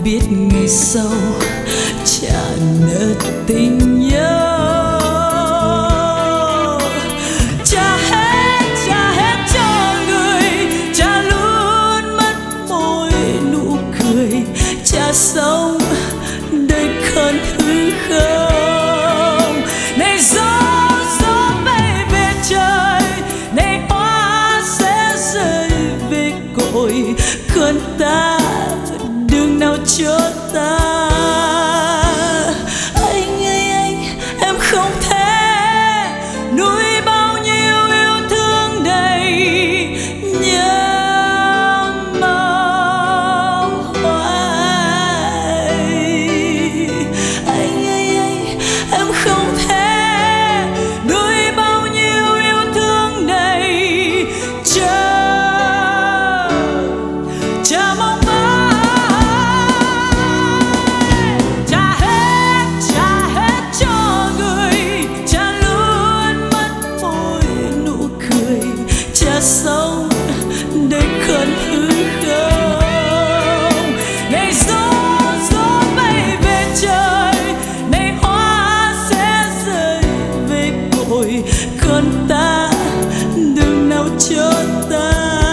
biết ngày sau trả nợ tình nhớ. Trả hết cho người, trả luôn mất môi nụ cười, trả sống đời khẩn hư không. Này gió bay về trời, này hoa sẽ rơi về cội, khuyên ta đường nào cho ta. Anh ơi em không thể nuôi bao nhiêu yêu thương đầy nhớ mong hoài. Anh ơi em không thể nuôi bao nhiêu yêu thương đầy chờ mong. Sống đời khẩn hư không. Này gió bay về trời, này hoa sẽ rơi về cội, khuyên ta đường nào cho ta.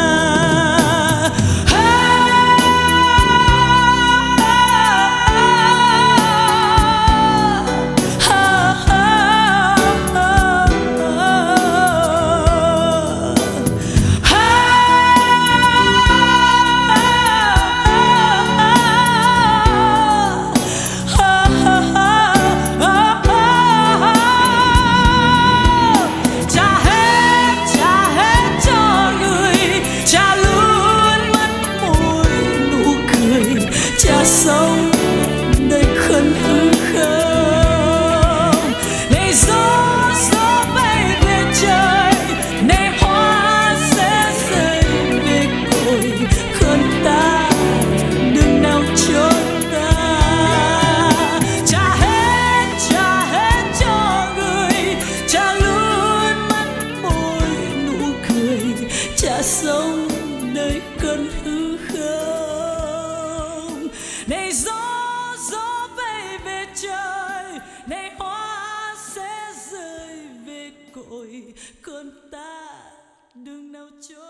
Sống đời khẩn hư không. Này gió bay về trời, này hoa sẽ rơi về cội, khuyên ta đường nào cho ta. Trả hết cho người, trả luôn mất môi nụ cười, trả sống đời khẩn hư không. Này gió bay về trời, này hoa sẽ rơi về cội, khuyên ta đường nào cho